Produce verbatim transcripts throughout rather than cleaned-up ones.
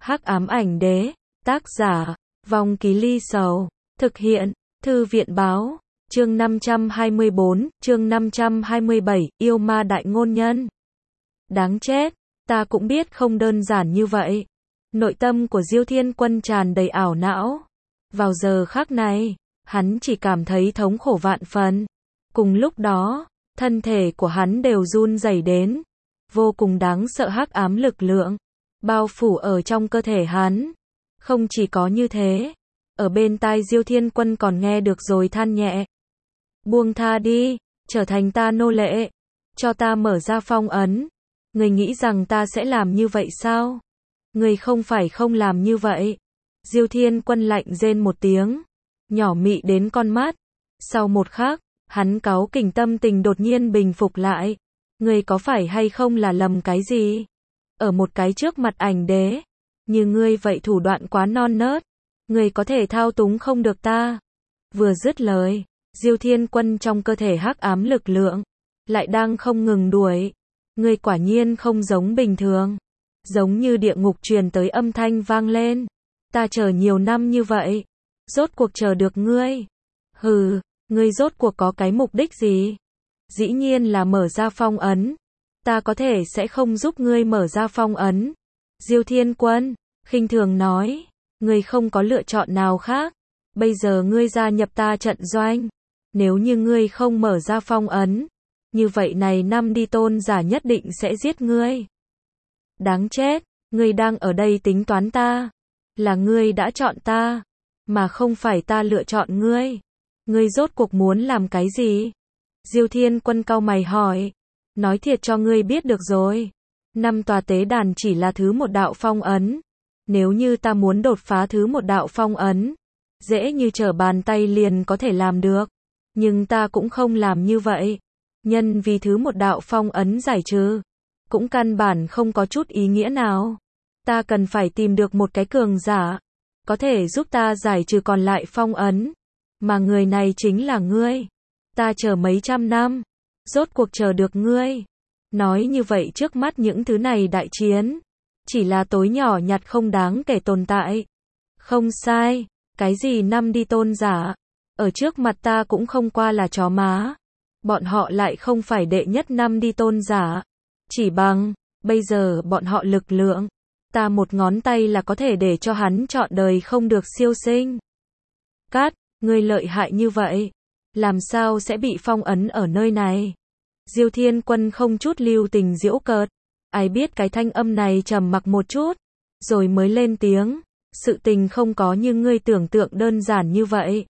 Hắc ám ảnh đế, tác giả, Vong Ký Ly Sầu, thực hiện, Thư viện báo, chương năm trăm hai mươi bốn, chương năm trăm hai mươi bảy, yêu ma đại ngôn nhân. Đáng chết, ta cũng biết không đơn giản như vậy. Nội tâm của Diêu Thiên Quân tràn đầy ảo não. Vào giờ khắc này, hắn chỉ cảm thấy thống khổ vạn phần. Cùng lúc đó, thân thể của hắn đều run rẩy đến. Vô cùng đáng sợ hắc ám lực lượng bao phủ ở trong cơ thể hắn. Không chỉ có như thế, ở bên tai Diêu Thiên Quân còn nghe được rồi than nhẹ. Buông tha đi, trở thành ta nô lệ, cho ta mở ra phong ấn. Người nghĩ rằng ta sẽ làm như vậy sao? Người không phải không làm như vậy. Diêu Thiên Quân lạnh rên một tiếng, nhỏ mị đến con mắt. Sau một khắc, hắn cáu kỉnh tâm tình đột nhiên bình phục lại. Người có phải hay không là lầm cái gì? Ở một cái trước mặt ảnh đế, như ngươi vậy thủ đoạn quá non nớt, ngươi có thể thao túng không được ta. Vừa dứt lời, Diêu Thiên Quân trong cơ thể hắc ám lực lượng lại đang không ngừng đuổi. Ngươi quả nhiên không giống bình thường, giống như địa ngục truyền tới âm thanh vang lên. Ta chờ nhiều năm như vậy, rốt cuộc chờ được ngươi. Hừ, ngươi rốt cuộc có cái mục đích gì? Dĩ nhiên là mở ra phong ấn. Ta có thể sẽ không giúp ngươi mở ra phong ấn. Diêu Thiên Quân khinh thường nói, ngươi không có lựa chọn nào khác. Bây giờ ngươi gia nhập ta trận doanh. Nếu như ngươi không mở ra phong ấn, như vậy này năm đi tôn giả nhất định sẽ giết ngươi. Đáng chết, ngươi đang ở đây tính toán ta. Là ngươi đã chọn ta, mà không phải ta lựa chọn ngươi. Ngươi rốt cuộc muốn làm cái gì? Diêu Thiên Quân cau mày hỏi. Nói thiệt cho ngươi biết được rồi. Năm tòa tế đàn chỉ là thứ một đạo phong ấn. Nếu như ta muốn đột phá thứ một đạo phong ấn, dễ như trở bàn tay liền có thể làm được. Nhưng ta cũng không làm như vậy. Nhân vì thứ một đạo phong ấn giải trừ, cũng căn bản không có chút ý nghĩa nào. Ta cần phải tìm được một cái cường giả, có thể giúp ta giải trừ còn lại phong ấn. Mà người này chính là ngươi. Ta chờ mấy trăm năm, rốt cuộc chờ được ngươi. Nói như vậy trước mắt những thứ này đại chiến, chỉ là tối nhỏ nhặt không đáng kể tồn tại. Không sai, cái gì năm đi tôn giả, ở trước mặt ta cũng không qua là chó má. Bọn họ lại không phải đệ nhất năm đi tôn giả. Chỉ bằng, bây giờ bọn họ lực lượng, ta một ngón tay là có thể để cho hắn trọn đời không được siêu sinh. Cát, ngươi lợi hại như vậy, làm sao sẽ bị phong ấn ở nơi này? Diêu Thiên Quân không chút lưu tình giễu cợt. Ai biết cái thanh âm này trầm mặc một chút, rồi mới lên tiếng. Sự tình không có như ngươi tưởng tượng đơn giản như vậy.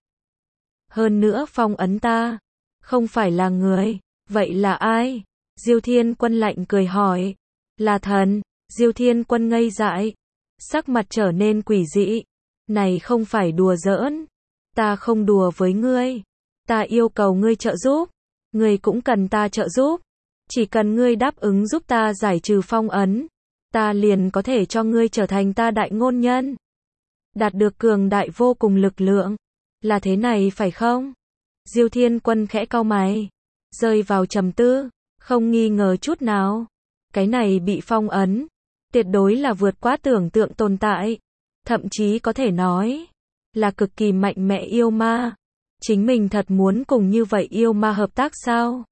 Hơn nữa phong ấn ta, không phải là người, vậy là ai? Diêu Thiên Quân lạnh cười hỏi. Là thần. Diêu Thiên Quân ngây dại, sắc mặt trở nên quỷ dị. Này không phải đùa giỡn. Ta không đùa với ngươi. Ta yêu cầu ngươi trợ giúp. Ngươi cũng cần ta trợ giúp. Chỉ cần ngươi đáp ứng giúp ta giải trừ phong ấn, ta liền có thể cho ngươi trở thành ta đại ngôn nhân. Đạt được cường đại vô cùng lực lượng. Là thế này phải không? Diêu Thiên Quân khẽ cau mày, rơi vào trầm tư, không nghi ngờ chút nào. Cái này bị phong ấn, tuyệt đối là vượt quá tưởng tượng tồn tại. Thậm chí có thể nói, là cực kỳ mạnh mẽ yêu ma. Chính mình thật muốn cùng như vậy yêu ma hợp tác sao?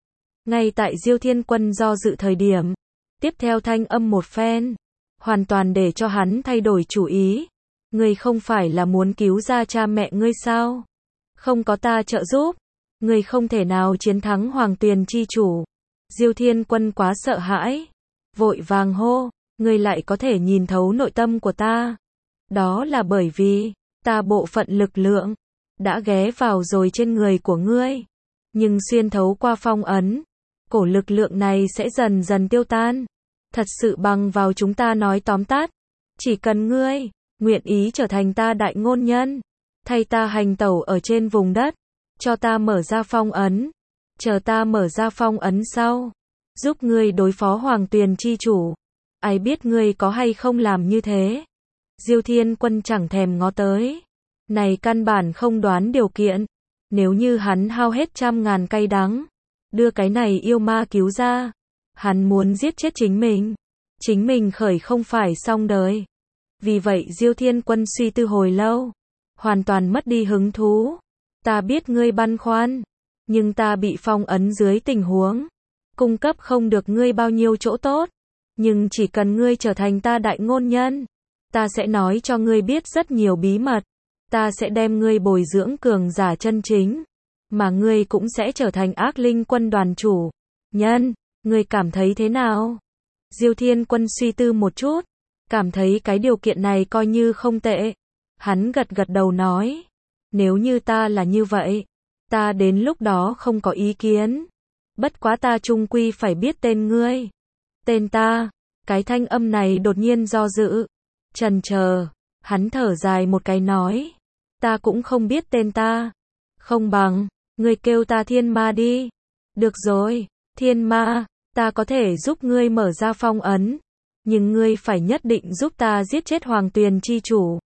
Ngay tại Diêu Thiên Quân do dự thời điểm, tiếp theo thanh âm một phen, hoàn toàn để cho hắn thay đổi chủ ý. Ngươi không phải là muốn cứu ra cha mẹ ngươi sao? Không có ta trợ giúp, ngươi không thể nào chiến thắng Hoàng Tuyền chi chủ. Diêu Thiên Quân quá sợ hãi, vội vàng hô, ngươi lại có thể nhìn thấu nội tâm của ta. Đó là bởi vì, ta bộ phận lực lượng đã ghé vào rồi trên người của ngươi. Nhưng xuyên thấu qua phong ấn, cổ lực lượng này sẽ dần dần tiêu tan. Thật sự bằng vào chúng ta nói tóm tắt, chỉ cần ngươi nguyện ý trở thành ta đại ngôn nhân, thay ta hành tẩu ở trên vùng đất, cho ta mở ra phong ấn, chờ ta mở ra phong ấn sau, giúp ngươi đối phó Hoàng Tuyền chi chủ. Ai biết ngươi có hay không làm như thế? Diêu Thiên Quân chẳng thèm ngó tới. Này căn bản không đoán điều kiện. Nếu như hắn hao hết trăm ngàn cay đắng, đưa cái này yêu ma cứu ra, hắn muốn giết chết chính mình. Chính mình khởi không phải xong đời. Vì vậy Diêu Thiên Quân suy tư hồi lâu, hoàn toàn mất đi hứng thú. Ta biết ngươi băn khoăn, nhưng ta bị phong ấn dưới tình huống, cung cấp không được ngươi bao nhiêu chỗ tốt. Nhưng chỉ cần ngươi trở thành ta đại ngôn nhân, ta sẽ nói cho ngươi biết rất nhiều bí mật. Ta sẽ đem ngươi bồi dưỡng cường giả chân chính, mà ngươi cũng sẽ trở thành Ác Linh quân đoàn chủ nhân. Ngươi cảm thấy thế nào? Diêu Thiên Quân suy tư một chút, cảm thấy cái điều kiện này coi như không tệ. Hắn gật gật đầu nói, nếu như ta là như vậy, ta đến lúc đó không có ý kiến. Bất quá ta chung quy phải biết tên ngươi. Tên ta? Cái thanh âm này đột nhiên do dự, chần chờ, hắn thở dài một cái nói, ta cũng không biết tên ta. Không bằng, ngươi kêu ta Thiên Ma đi. Được rồi, Thiên Ma, ta có thể giúp ngươi mở ra phong ấn, nhưng ngươi phải nhất định giúp ta giết chết Hoàng Tuyền chi chủ.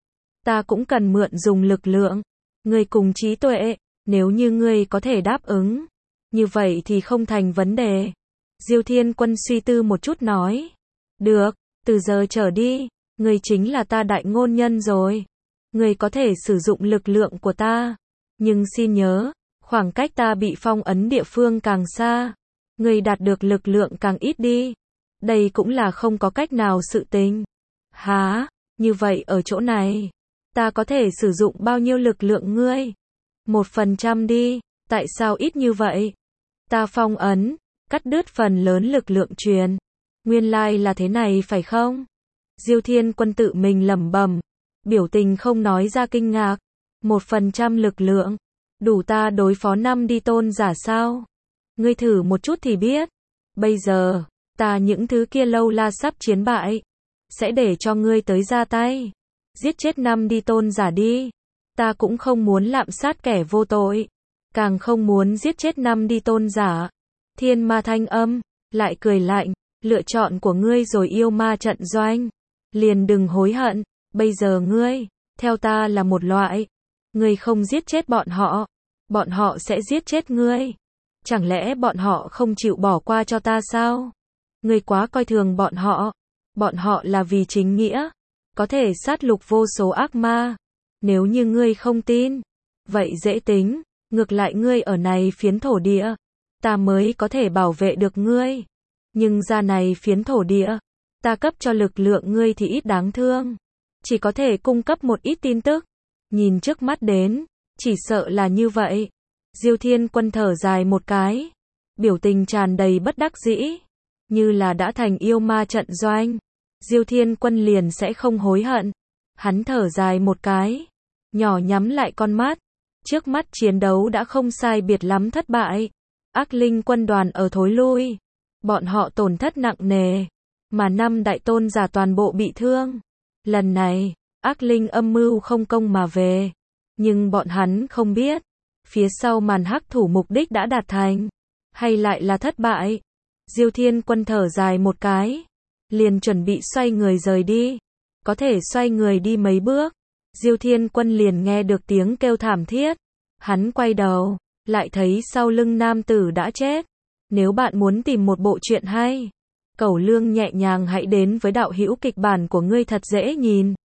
Ta cũng cần mượn dùng lực lượng, ngươi cùng trí tuệ, nếu như ngươi có thể đáp ứng, như vậy thì không thành vấn đề. Diêu Thiên Quân suy tư một chút nói, được, từ giờ trở đi, ngươi chính là ta đại ngôn nhân rồi. Ngươi có thể sử dụng lực lượng của ta, nhưng xin nhớ, khoảng cách ta bị phong ấn địa phương càng xa, ngươi đạt được lực lượng càng ít đi. Đây cũng là không có cách nào sự tình. Hả? Như vậy ở chỗ này, ta có thể sử dụng bao nhiêu lực lượng ngươi? Một phần trăm đi. Tại sao ít như vậy? Ta phong ấn, cắt đứt phần lớn lực lượng truyền. Nguyên lai là thế này phải không? Diêu Thiên Quân tự mình lẩm bẩm, biểu tình không nói ra kinh ngạc. Một phần trăm lực lượng, đủ ta đối phó năm đi tôn giả sao? Ngươi thử một chút thì biết. Bây giờ, ta những thứ kia lâu la sắp chiến bại, sẽ để cho ngươi tới ra tay. Giết chết năm đi tôn giả đi. Ta cũng không muốn lạm sát kẻ vô tội, càng không muốn giết chết năm đi tôn giả. Thiên Ma thanh âm, lại cười lạnh, lựa chọn của ngươi rồi yêu ma trận doanh. Liền đừng hối hận, bây giờ ngươi, theo ta là một loại. Ngươi không giết chết bọn họ, bọn họ sẽ giết chết ngươi. Chẳng lẽ bọn họ không chịu bỏ qua cho ta sao? Ngươi quá coi thường bọn họ. Bọn họ là vì chính nghĩa, có thể sát lục vô số ác ma. Nếu như ngươi không tin, vậy dễ tính, ngược lại ngươi ở này phiến thổ địa, ta mới có thể bảo vệ được ngươi. Nhưng ra này phiến thổ địa, ta cấp cho lực lượng ngươi thì ít đáng thương, chỉ có thể cung cấp một ít tin tức. Nhìn trước mắt đến, chỉ sợ là như vậy. Diêu Thiên Quân thở dài một cái, biểu tình tràn đầy bất đắc dĩ, như là đã thành yêu ma trận doanh. Diêu Thiên Quân liền sẽ không hối hận. Hắn thở dài một cái, nhỏ nhắm lại con mắt. Trước mắt chiến đấu đã không sai biệt lắm thất bại. Ác Linh quân đoàn ở thối lui, bọn họ tổn thất nặng nề, mà năm đại tôn giả toàn bộ bị thương. Lần này, Ác Linh âm mưu không công mà về, nhưng bọn hắn không biết, phía sau màn hắc thủ mục đích đã đạt thành, hay lại là thất bại. Diêu Thiên Quân thở dài một cái, liền chuẩn bị xoay người rời đi. Có thể xoay người đi mấy bước, Diêu Thiên Quân liền nghe được tiếng kêu thảm thiết. Hắn quay đầu, lại thấy sau lưng nam tử đã chết. Nếu bạn muốn tìm một bộ truyện hay, Cẩu Lương nhẹ nhàng hãy đến với đạo hữu kịch bản của ngươi thật dễ nhìn.